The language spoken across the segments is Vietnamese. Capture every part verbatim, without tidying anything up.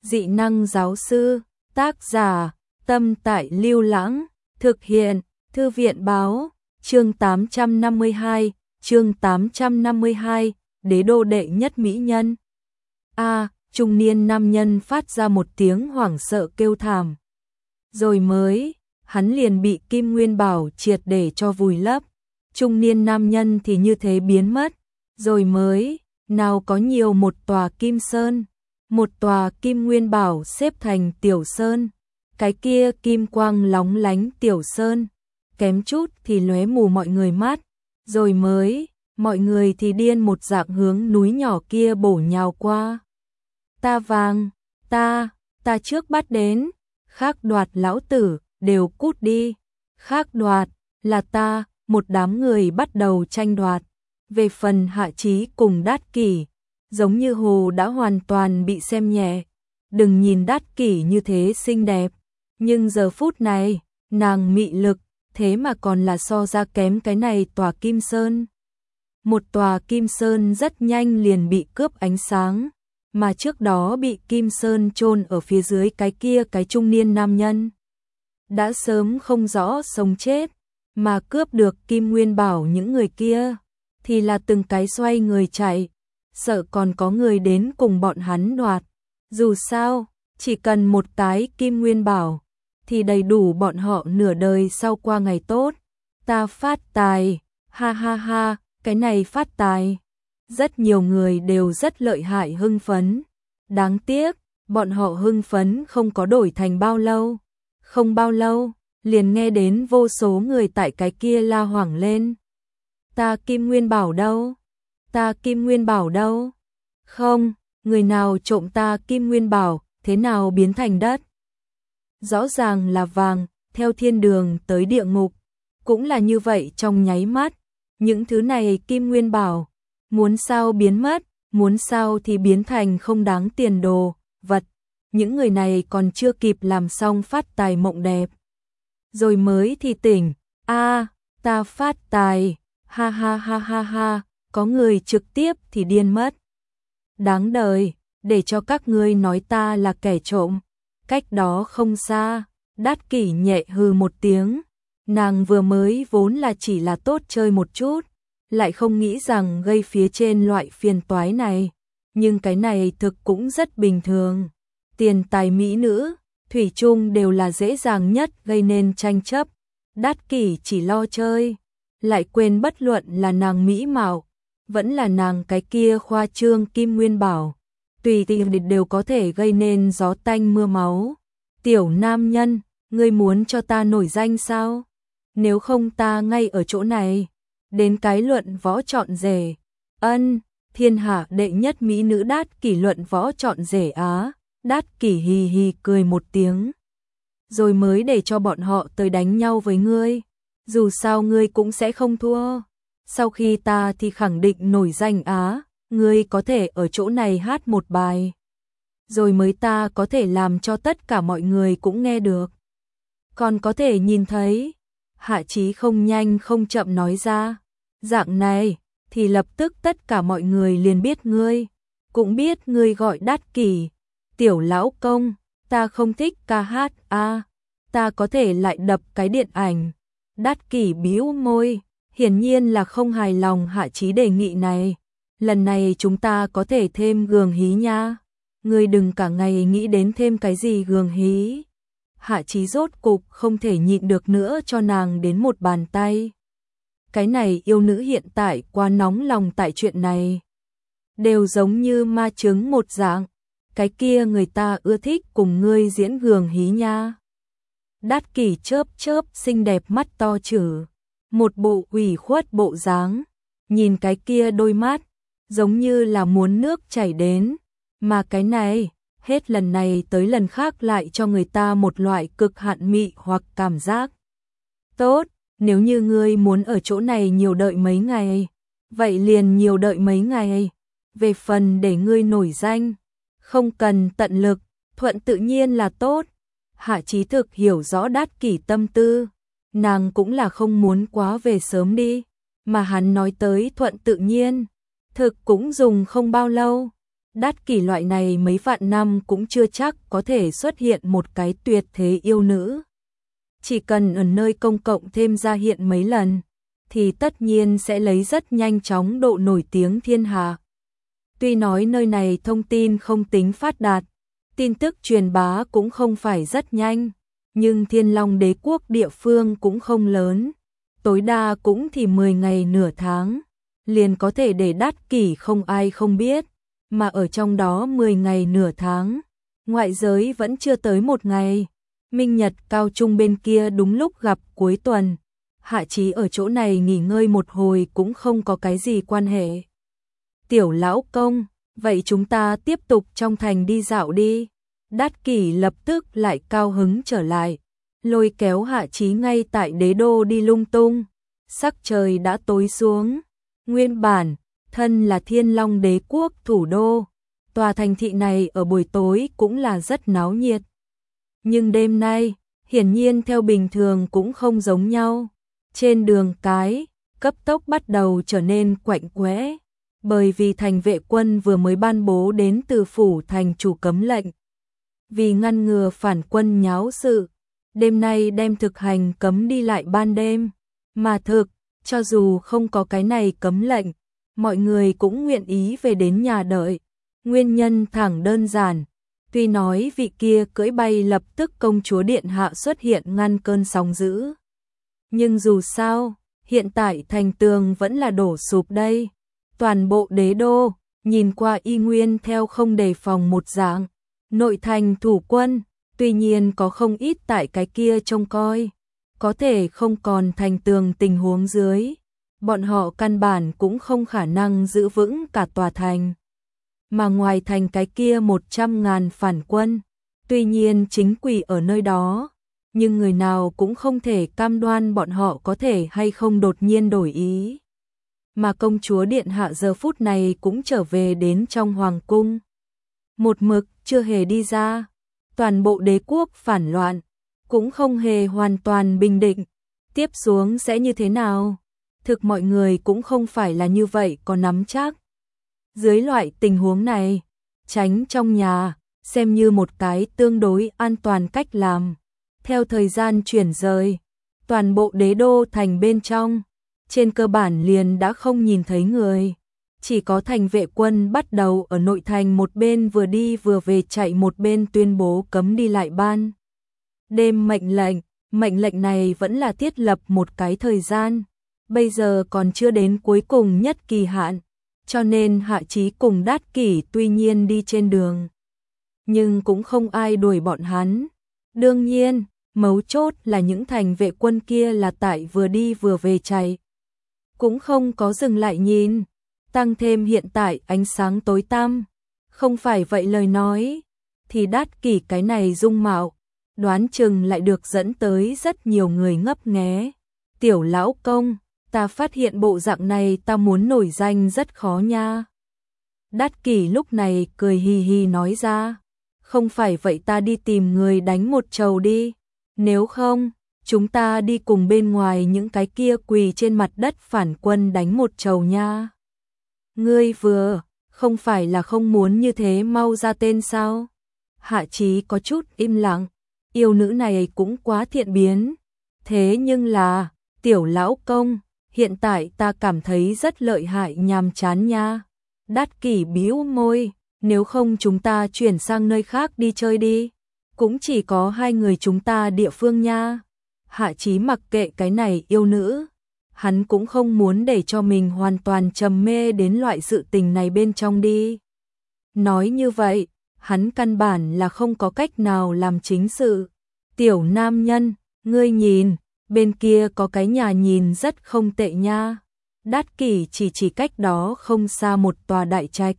Dị năng giáo sư, tác giả, Tâm Tại Lưu Lãng, thực hiện, Thư viện báo, chương tám trăm năm mươi hai, chương tám trăm năm mươi hai, đế đô đệ nhất mỹ nhân. A, trung niên nam nhân phát ra một tiếng hoảng sợ kêu thảm. Rồi mới, hắn liền bị Kim Nguyên Bảo triệt để cho vùi lấp. Trung niên nam nhân thì như thế biến mất. Rồi mới, nào có nhiều một tòa Kim Sơn, một tòa Kim Nguyên Bảo xếp thành Tiểu Sơn. Cái kia kim quang lóng lánh Tiểu Sơn, kém chút thì lóe mù mọi người mắt. Rồi mới, mọi người thì điên một dạng hướng núi nhỏ kia bổ nhào qua. Ta vàng, ta, ta trước bắt đến, khác đoạt lão tử, đều cút đi. Khác đoạt, là ta, một đám người bắt đầu tranh đoạt. Về phần Hạ Chí cùng Đát Kỷ, giống như hồ đã hoàn toàn bị xem nhẹ. Đừng nhìn Đát Kỷ như thế xinh đẹp, nhưng giờ phút này, nàng mị lực, thế mà còn là so ra kém cái này tòa Kim Sơn. Một tòa Kim Sơn rất nhanh liền bị cướp ánh sáng, mà trước đó bị Kim Sơn chôn ở phía dưới cái kia cái trung niên nam nhân. Đã sớm không rõ sống chết, mà cướp được Kim Nguyên Bảo những người kia, thì là từng cái xoay người chạy, sợ còn có người đến cùng bọn hắn đoạt. Dù sao, chỉ cần một cái Kim Nguyên Bảo, thì đầy đủ bọn họ nửa đời sau qua ngày tốt. Ta phát tài, ha ha ha, cái này phát tài. Rất nhiều người đều rất lợi hại hưng phấn. Đáng tiếc, bọn họ hưng phấn không có đổi thành bao lâu. Không bao lâu, liền nghe đến vô số người tại cái kia la hoảng lên. Ta Kim Nguyên Bảo đâu? Ta Kim Nguyên Bảo đâu? Không, người nào trộm ta Kim Nguyên Bảo, thế nào biến thành đất? Rõ ràng là vàng, theo thiên đường tới địa ngục, cũng là như vậy trong nháy mắt. Những thứ này Kim Nguyên Bảo, muốn sao biến mất, muốn sao thì biến thành không đáng tiền đồ, vật. Những người này còn chưa kịp làm xong phát tài mộng đẹp. Rồi mới thì tỉnh, a ta phát tài, ha ha ha ha ha, có người trực tiếp thì điên mất. Đáng đời, để cho các ngươi nói ta là kẻ trộm. Cách đó không xa, Đát Kỷ nhẹ hừ một tiếng. Nàng vừa mới vốn là chỉ là tốt chơi một chút, lại không nghĩ rằng gây phía trên loại phiền toái này. Nhưng cái này thực cũng rất bình thường. Tiền tài mỹ nữ, thủy chung đều là dễ dàng nhất gây nên tranh chấp. Đát Kỷ chỉ lo chơi, lại quên bất luận là nàng mỹ mạo, vẫn là nàng cái kia khoa trương Kim Nguyên Bảo. Tùy tiện đều có thể gây nên gió tanh mưa máu. Tiểu nam nhân, ngươi muốn cho ta nổi danh sao? Nếu không ta ngay ở chỗ này, đến cái luận võ chọn rể. Ân, thiên hạ đệ nhất mỹ nữ Đát Kỷ luận võ chọn rể á. Đát Kỷ hì hì cười một tiếng. Rồi mới để cho bọn họ tới đánh nhau với ngươi. Dù sao ngươi cũng sẽ không thua. Sau khi ta thì khẳng định nổi danh á. Ngươi có thể ở chỗ này hát một bài. Rồi mới ta có thể làm cho tất cả mọi người cũng nghe được. Còn có thể nhìn thấy. Hạ Chí không nhanh không chậm nói ra. Dạng này, thì lập tức tất cả mọi người liền biết ngươi. Cũng biết ngươi gọi Đát Kỷ. Tiểu lão công, ta không thích ca hát a, à, ta có thể lại đập cái điện ảnh. Đát Kỷ bĩu môi, hiển nhiên là không hài lòng Hạ Chí đề nghị này. Lần này chúng ta có thể thêm gường hí nha. Ngươi đừng cả ngày nghĩ đến thêm cái gì gường hí. Hạ Chí rốt cục không thể nhịn được nữa cho nàng đến một bàn tay. Cái này yêu nữ hiện tại quá nóng lòng tại chuyện này. Đều giống như ma trứng một dạng. Cái kia người ta ưa thích cùng ngươi diễn gường hí nha. Đát Kỷ chớp chớp xinh đẹp mắt to chử. Một bộ ủy khuất bộ dáng. Nhìn cái kia đôi mắt, giống như là muốn nước chảy đến. Mà cái này, hết lần này tới lần khác lại cho người ta một loại cực hạn mị hoặc cảm giác. Tốt, nếu như ngươi muốn ở chỗ này nhiều đợi mấy ngày, vậy liền nhiều đợi mấy ngày. Về phần để ngươi nổi danh, không cần tận lực, thuận tự nhiên là tốt. Hạ Chí thực hiểu rõ Đát Kỷ tâm tư, nàng cũng là không muốn quá về sớm đi, mà hắn nói tới thuận tự nhiên, thực cũng dùng không bao lâu. Đát Kỷ loại này mấy vạn năm cũng chưa chắc có thể xuất hiện một cái tuyệt thế yêu nữ. Chỉ cần ở nơi công cộng thêm ra hiện mấy lần, thì tất nhiên sẽ lấy rất nhanh chóng độ nổi tiếng thiên hạ. Tuy nói nơi này thông tin không tính phát đạt, tin tức truyền bá cũng không phải rất nhanh, nhưng Thiên Long Đế quốc địa phương cũng không lớn, tối đa cũng thì mười ngày nửa tháng, liền có thể để Đát Kỷ không ai không biết, mà ở trong đó mười ngày nửa tháng, ngoại giới vẫn chưa tới một ngày. Minh Nhật Cao Trung bên kia đúng lúc gặp cuối tuần, Hạ Chí ở chỗ này nghỉ ngơi một hồi cũng không có cái gì quan hệ. Tiểu lão công, vậy chúng ta tiếp tục trong thành đi dạo đi. Đát Kỷ lập tức lại cao hứng trở lại, lôi kéo Hạ Chí ngay tại đế đô đi lung tung. Sắc trời đã tối xuống, nguyên bản, thân là Thiên Long Đế quốc thủ đô, tòa thành thị này ở buổi tối cũng là rất náo nhiệt. Nhưng đêm nay, hiển nhiên theo bình thường cũng không giống nhau. Trên đường cái, cấp tốc bắt đầu trở nên quạnh quẽ, bởi vì thành vệ quân vừa mới ban bố đến từ phủ thành chủ cấm lệnh. Vì ngăn ngừa phản quân nháo sự, đêm nay đem thực hành cấm đi lại ban đêm. Mà thực, cho dù không có cái này cấm lệnh, mọi người cũng nguyện ý về đến nhà đợi. Nguyên nhân thẳng đơn giản. Tuy nói vị kia cưỡi bay lập tức công chúa điện hạ xuất hiện ngăn cơn sóng dữ. Nhưng dù sao, hiện tại thành tường vẫn là đổ sụp đây. Toàn bộ đế đô, nhìn qua y nguyên theo không đề phòng một dạng. Nội thành thủ quân, tuy nhiên có không ít tại cái kia trông coi. Có thể không còn thành tường tình huống dưới. Bọn họ căn bản cũng không khả năng giữ vững cả tòa thành. Mà ngoài thành cái kia một trăm ngàn phản quân, tuy nhiên chính quỷ ở nơi đó, nhưng người nào cũng không thể cam đoan bọn họ có thể hay không đột nhiên đổi ý. Mà công chúa điện hạ giờ phút này cũng trở về đến trong hoàng cung. Một mực chưa hề đi ra, toàn bộ đế quốc phản loạn, cũng không hề hoàn toàn bình định. Tiếp xuống sẽ như thế nào? Thực mọi người cũng không phải là như vậy có nắm chắc. Dưới loại tình huống này, tránh trong nhà, xem như một cái tương đối an toàn cách làm. Theo thời gian chuyển rời, toàn bộ đế đô thành bên trong, trên cơ bản liền đã không nhìn thấy người. Chỉ có thành vệ quân bắt đầu ở nội thành một bên vừa đi vừa về chạy một bên tuyên bố cấm đi lại ban. Đêm mệnh lệnh, mệnh lệnh này vẫn là thiết lập một cái thời gian, bây giờ còn chưa đến cuối cùng nhất kỳ hạn. Cho nên Hạ Chí cùng Đát Kỷ tuy nhiên đi trên đường, nhưng cũng không ai đuổi bọn hắn. Đương nhiên, mấu chốt là những thành vệ quân kia là tại vừa đi vừa về chạy, cũng không có dừng lại nhìn. Tăng thêm hiện tại ánh sáng tối tăm, không phải vậy lời nói, thì Đát Kỷ cái này dung mạo, đoán chừng lại được dẫn tới rất nhiều người ngấp nghé. Tiểu lão công, ta phát hiện bộ dạng này ta muốn nổi danh rất khó nha. Đát Kỷ lúc này cười hì hì nói ra, không phải vậy ta đi tìm người đánh một trầu đi, nếu không, chúng ta đi cùng bên ngoài những cái kia quỳ trên mặt đất phản quân đánh một trầu nha. Ngươi vừa, không phải là không muốn như thế mau ra tên sao? Hạ Chí có chút im lặng, yêu nữ này cũng quá thiện biến. Thế nhưng là, tiểu lão công, hiện tại ta cảm thấy rất lợi hại nhàm chán nha. Đát Kỷ bĩu môi, nếu không chúng ta chuyển sang nơi khác đi chơi đi. Cũng chỉ có hai người chúng ta địa phương nha. Hạ Chí mặc kệ cái này yêu nữ. Hắn cũng không muốn để cho mình hoàn toàn trầm mê đến loại sự tình này bên trong đi. Nói như vậy, hắn căn bản là không có cách nào làm chính sự. Tiểu nam nhân, ngươi nhìn, bên kia có cái nhà nhìn rất không tệ nha. Đát Kỷ chỉ chỉ cách đó không xa một tòa đại trạch.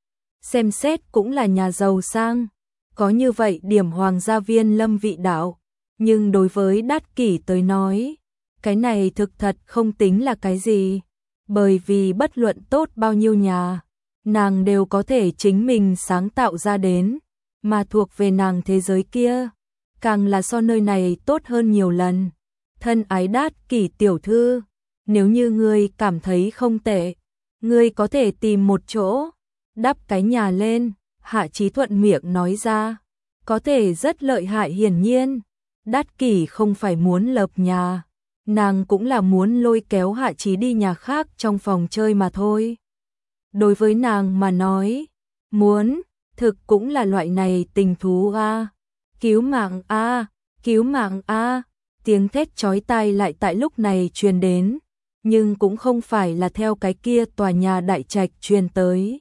Xem xét cũng là nhà giàu sang, có như vậy điểm hoàng gia viên lâm vị đạo. Nhưng đối với Đát Kỷ tới nói, cái này thực thật không tính là cái gì. Bởi vì bất luận tốt bao nhiêu nhà, nàng đều có thể chính mình sáng tạo ra đến, mà thuộc về nàng thế giới kia, càng là so nơi này tốt hơn nhiều lần. Thân ái Đát Kỷ tiểu thư, nếu như ngươi cảm thấy không tệ, ngươi có thể tìm một chỗ, đắp cái nhà lên, Hạ Chí thuận miệng nói ra, có thể rất lợi hại hiển nhiên. Đát Kỷ không phải muốn lập nhà, nàng cũng là muốn lôi kéo Hạ Chí đi nhà khác trong phòng chơi mà thôi. Đối với nàng mà nói, muốn, thực cũng là loại này tình thú a, cứu mạng a, cứu mạng a, tiếng thét chói tai lại tại lúc này truyền đến, nhưng cũng không phải là theo cái kia tòa nhà đại trạch truyền tới,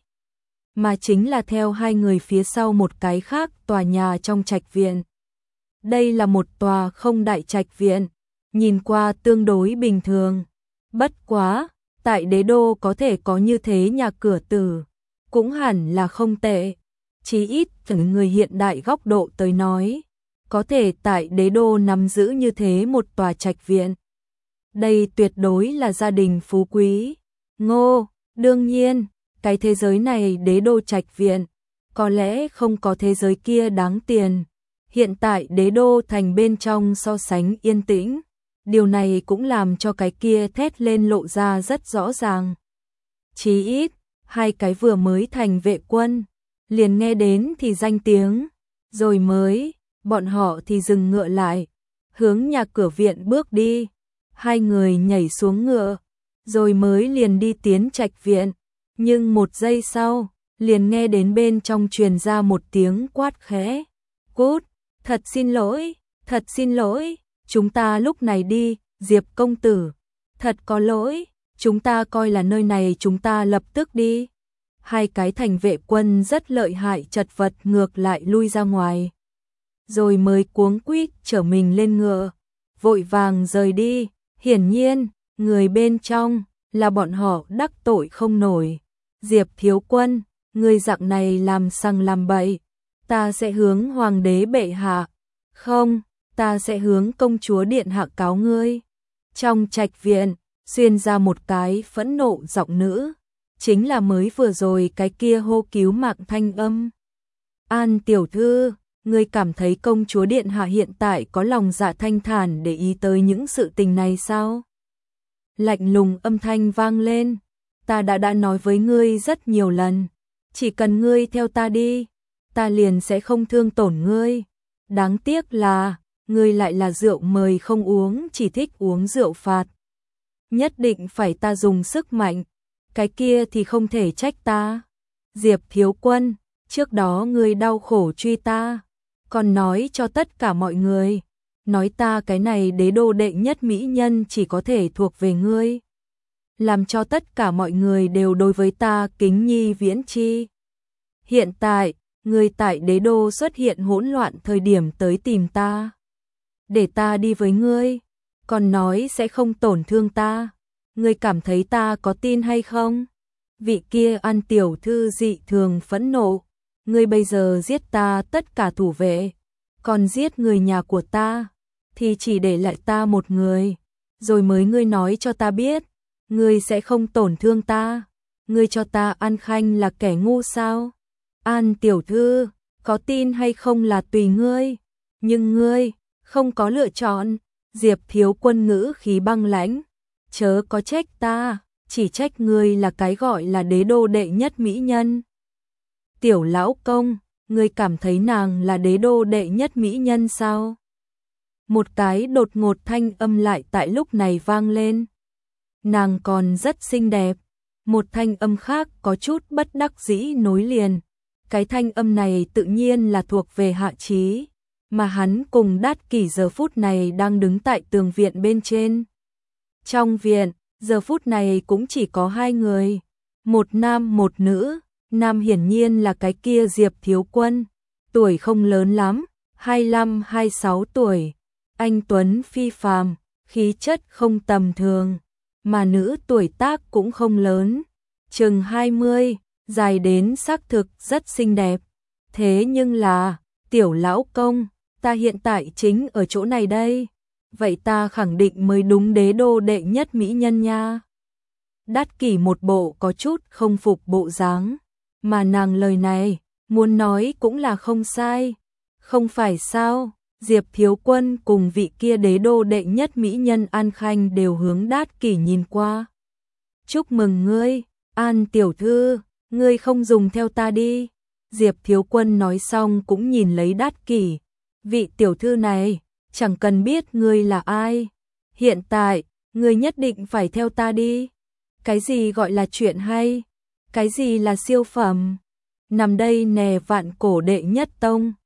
mà chính là theo hai người phía sau một cái khác tòa nhà trong trạch viện. Đây là một tòa không đại trạch viện, nhìn qua tương đối bình thường. Bất quá, tại đế đô có thể có như thế nhà cửa tử, cũng hẳn là không tệ. Chí ít từ người hiện đại góc độ tới nói, có thể tại đế đô nắm giữ như thế một tòa trạch viện. Đây tuyệt đối là gia đình phú quý. Ngô, đương nhiên, cái thế giới này đế đô trạch viện, có lẽ không có thế giới kia đáng tiền. Hiện tại đế đô thành bên trong so sánh yên tĩnh, điều này cũng làm cho cái kia thét lên lộ ra rất rõ ràng. Chí ít, hai cái vừa mới thành vệ quân, liền nghe đến thì danh tiếng, rồi mới, bọn họ thì dừng ngựa lại, hướng nhà cửa viện bước đi. Hai người nhảy xuống ngựa, rồi mới liền đi tiến trạch viện, nhưng một giây sau, liền nghe đến bên trong truyền ra một tiếng quát khẽ. Cút, thật xin lỗi, thật xin lỗi, chúng ta lúc này đi, Diệp công tử, thật có lỗi, chúng ta coi là nơi này chúng ta lập tức đi. Hai cái thành vệ quân rất lợi hại chật vật ngược lại lui ra ngoài, rồi mới cuống quýt trở mình lên ngựa, vội vàng rời đi. Hiển nhiên, người bên trong là bọn họ đắc tội không nổi. Diệp thiếu quân, người dạng này làm sằng làm bậy, ta sẽ hướng hoàng đế bệ hạ, không, ta sẽ hướng công chúa điện hạ cáo ngươi. Trong trạch viện, xuyên ra một cái phẫn nộ giọng nữ, chính là mới vừa rồi cái kia hô cứu mạng thanh âm. An tiểu thư, ngươi cảm thấy công chúa điện hạ hiện tại có lòng dạ thanh thản để ý tới những sự tình này sao? Lạnh lùng âm thanh vang lên, ta đã đã nói với ngươi rất nhiều lần, chỉ cần ngươi theo ta đi, ta liền sẽ không thương tổn ngươi. Đáng tiếc là, ngươi lại là rượu mời không uống, chỉ thích uống rượu phạt. Nhất định phải ta dùng sức mạnh, cái kia thì không thể trách ta. Diệp thiếu quân, trước đó ngươi đau khổ truy ta, còn nói cho tất cả mọi người, nói ta cái này đế đô đệ nhất mỹ nhân chỉ có thể thuộc về ngươi, làm cho tất cả mọi người đều đối với ta kính nhi viễn chi. Hiện tại, ngươi tại đế đô xuất hiện hỗn loạn thời điểm tới tìm ta, để ta đi với ngươi, còn nói sẽ không tổn thương ta, ngươi cảm thấy ta có tin hay không? Vị kia An tiểu thư dị thường phẫn nộ, ngươi bây giờ giết ta tất cả thủ vệ, còn giết người nhà của ta, thì chỉ để lại ta một người, rồi mới ngươi nói cho ta biết, ngươi sẽ không tổn thương ta, ngươi cho ta An Khanh là kẻ ngu sao? An tiểu thư, có tin hay không là tùy ngươi, nhưng ngươi không có lựa chọn. Diệp thiếu quân ngữ khí băng lãnh, chớ có trách ta, chỉ trách ngươi là cái gọi là đế đô đệ nhất mỹ nhân. Tiểu lão công, ngươi cảm thấy nàng là đế đô đệ nhất mỹ nhân sao? Một cái đột ngột thanh âm lại tại lúc này vang lên. Nàng còn rất xinh đẹp. Một thanh âm khác có chút bất đắc dĩ nối liền. Cái thanh âm này tự nhiên là thuộc về Hạ Chí, mà hắn cùng Đát Kỷ giờ phút này đang đứng tại tường viện bên trên. Trong viện, giờ phút này cũng chỉ có hai người, một nam một nữ. Nam hiển nhiên là cái kia Diệp thiếu quân, tuổi không lớn lắm, hai mươi lăm hai mươi sáu tuổi, anh tuấn phi phàm, khí chất không tầm thường, mà nữ tuổi tác cũng không lớn, chừng hai mươi, dài đến xác thực rất xinh đẹp. Thế nhưng là, tiểu lão công, ta hiện tại chính ở chỗ này đây, vậy ta khẳng định mới đúng đế đô đệ nhất mỹ nhân nha. Đát Kỷ một bộ có chút không phục bộ dáng. Mà nàng lời này, muốn nói cũng là không sai. Không phải sao, Diệp thiếu quân cùng vị kia đế đô đệ nhất mỹ nhân An Khanh đều hướng Đát Kỷ nhìn qua. Chúc mừng ngươi, An tiểu thư, ngươi không dùng theo ta đi. Diệp Thiếu Quân nói xong cũng nhìn lấy Đát Kỷ. Vị tiểu thư này, chẳng cần biết ngươi là ai. Hiện tại, ngươi nhất định phải theo ta đi. Cái gì gọi là chuyện hay? Cái gì là siêu phẩm? Nằm đây nè vạn cổ đệ nhất tông.